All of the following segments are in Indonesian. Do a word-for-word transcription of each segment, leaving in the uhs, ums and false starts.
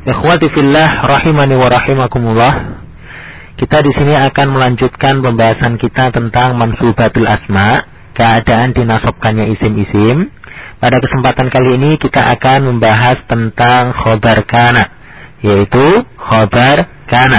Ikhwati fillah rahimani wa rahimakumullah. Kita di sini akan melanjutkan pembahasan kita tentang mansubatul asma, keadaan dinasabkannya isim-isim. Pada kesempatan kali ini kita akan membahas tentang khobar kana, yaitu khobar kana.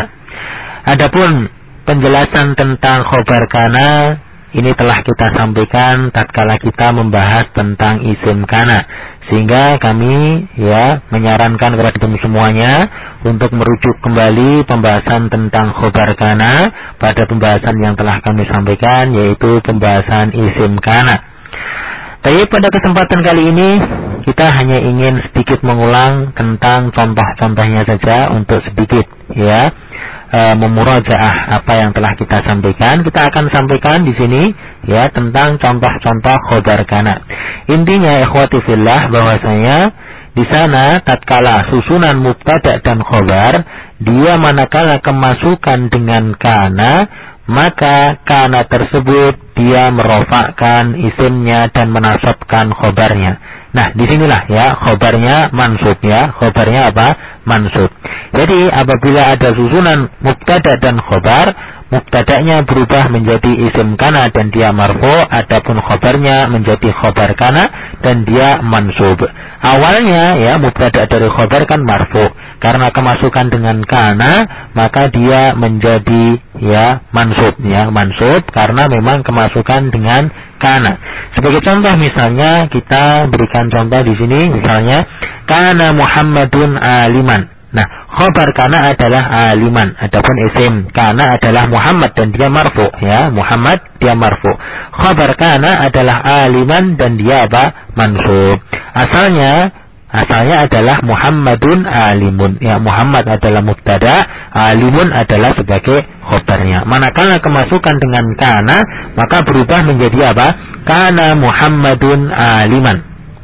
Adapun penjelasan tentang khobar kana ini telah kita sampaikan tatkala kita membahas tentang isim kana, sehingga kami ya menyarankan kepada teman semuanya untuk merujuk kembali pembahasan tentang khobar kana pada pembahasan yang telah kami sampaikan, yaitu pembahasan isim kana. Tapi pada kesempatan kali ini kita hanya ingin sedikit mengulang tentang contoh-contohnya saja untuk sedikit ya e, memurajaah apa yang telah kita sampaikan. Kita akan sampaikan di sini ya tentang contoh-contoh khobar kana. Intinya ikhwati fillah bahwasanya di sana tatkala susunan mubtada dan khobar dia manakala kemasukan dengan kana, maka kana tersebut dia merofakkan isimnya dan menasabkan khobarnya. Nah, disinilah ya khobarnya mansub ya. Khobarnya apa? Mansub. Jadi apabila ada susunan mubtada dan khobar, mubtadanya berubah menjadi isim kana dan dia marfu, adapun khobarnya menjadi khobar kana dan dia mansub. Awalnya ya mubtada dari khobar kan marfu, karena kemasukan dengan kana maka dia menjadi ya mansub ya mansub karena memang kemasukan dengan kana. Sebagai contoh misalnya kita berikan contoh di sini misalnya kana Muhammadun aliman. Nah, khobar kana adalah aliman, adapun isim kana adalah Muhammad dan dia marfu ya, Muhammad dia marfu. Khobar kana adalah aliman dan dia apa? Mansub. Asalnya asalnya adalah Muhammadun alimun ya, Muhammad adalah mubtada, alimun adalah sebagai khobarnya. Manakala kemasukan dengan kana maka berubah menjadi apa? Kana Muhammadun aliman.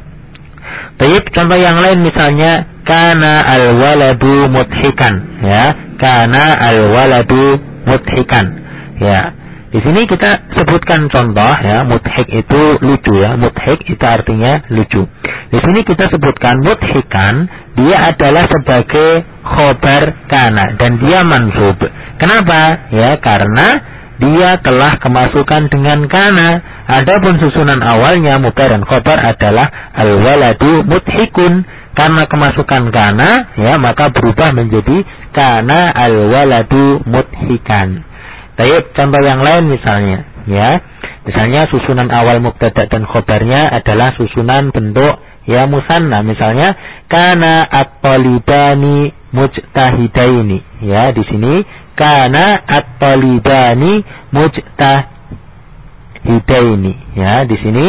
Baik, contoh yang lain misalnya kana al-waladu mudhikan ya, kana al-waladu mudhikan ya. Di sini kita sebutkan contoh ya, mudhik itu lucu ya, mudhik itu artinya lucu. Di sini kita sebutkan mudhikan dia adalah sebagai khobar kana dan dia mansub. Kenapa? Ya, karena dia telah kemasukan dengan kana. Adapun susunan awalnya mubtada dan khobar adalah al-waladu mudhikun. Karena kemasukan kana ya maka berubah menjadi kana al-waladu mudhikan. Baik, contoh yang lain misalnya ya. Misalnya susunan awal mubtada dan khobarnya adalah susunan bentuk ya musanna. Misalnya kana at-talibani mujtahidaini ya, di sini kana at-talibani mujtahidaini ya, di sini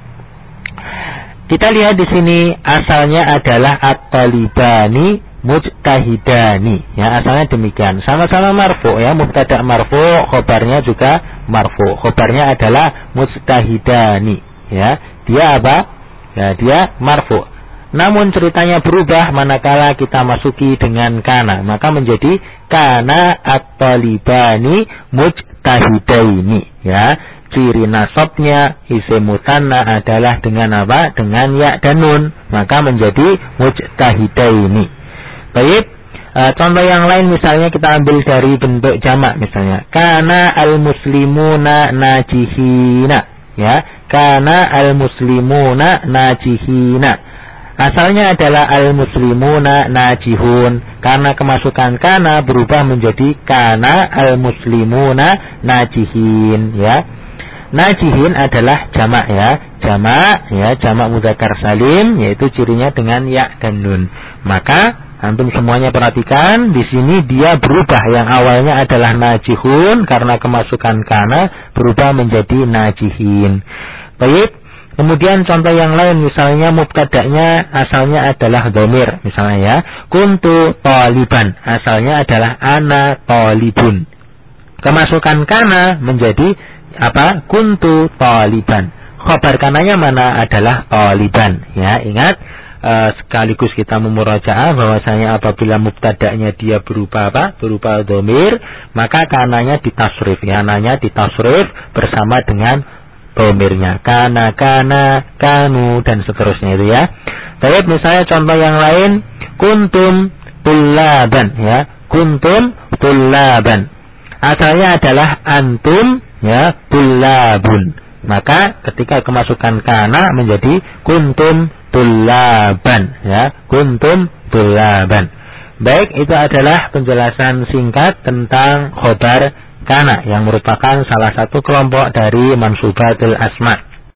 kita lihat di sini asalnya adalah at-talibani mujtahidani ya, asalnya demikian. Sama-sama marfu ya, mubtada marfu, khobarnya juga marfu. Khobarnya adalah mujtahidani ya. Dia apa? Ya, dia marfu. Namun ceritanya berubah manakala kita masuki dengan kana, maka menjadi kana at-talibani mujtahidaini ya. Ciri nasabnya isim mutanna adalah dengan apa? Dengan ya dan nun, maka menjadi mujtahidaini. Baik, e, contoh yang lain misalnya kita ambil dari bentuk jamak misalnya kana al-muslimuna najihina ya, kana al-muslimuna najihina. Asalnya adalah al-muslimuna najihun, karena kemasukan kana berubah menjadi kana al-muslimuna najihin ya. Najihin adalah jamak ya, jamak ya, jamak mudzakkar salim, yaitu cirinya dengan ya dan nun. Maka antum semuanya perhatikan di sini dia berubah, yang awalnya adalah najihun karena kemasukan kana berubah menjadi najihin. Baik, kemudian contoh yang lain misalnya mubtada'nya asalnya adalah dhamir misalnya ya, kuntu thaliban, asalnya adalah ana thalibun. Kemasukan kana menjadi apa? Kuntu taliban. Khobar kananya mana? Adalah taliban ya. Ingat e, sekaligus kita memurajaah bahwasanya apabila mubtada'nya dia berupa apa? Berupa dhamir, maka kananya ditasrif ya, kananya ditasrif bersama dengan dhamirnya. Kana, kana, kanu dan seterusnya itu ya. Baik, misalnya contoh yang lain, kuntum tullaban, ya. Kuntum tullaban. Asalnya adalah antum, ya, tullabun. Maka ketika kemasukan kana menjadi kuntum tullaban, ya. Kuntum tullaban. Baik, itu adalah penjelasan singkat tentang khobar kana yang merupakan salah satu kelompok dari mansubatul asma'.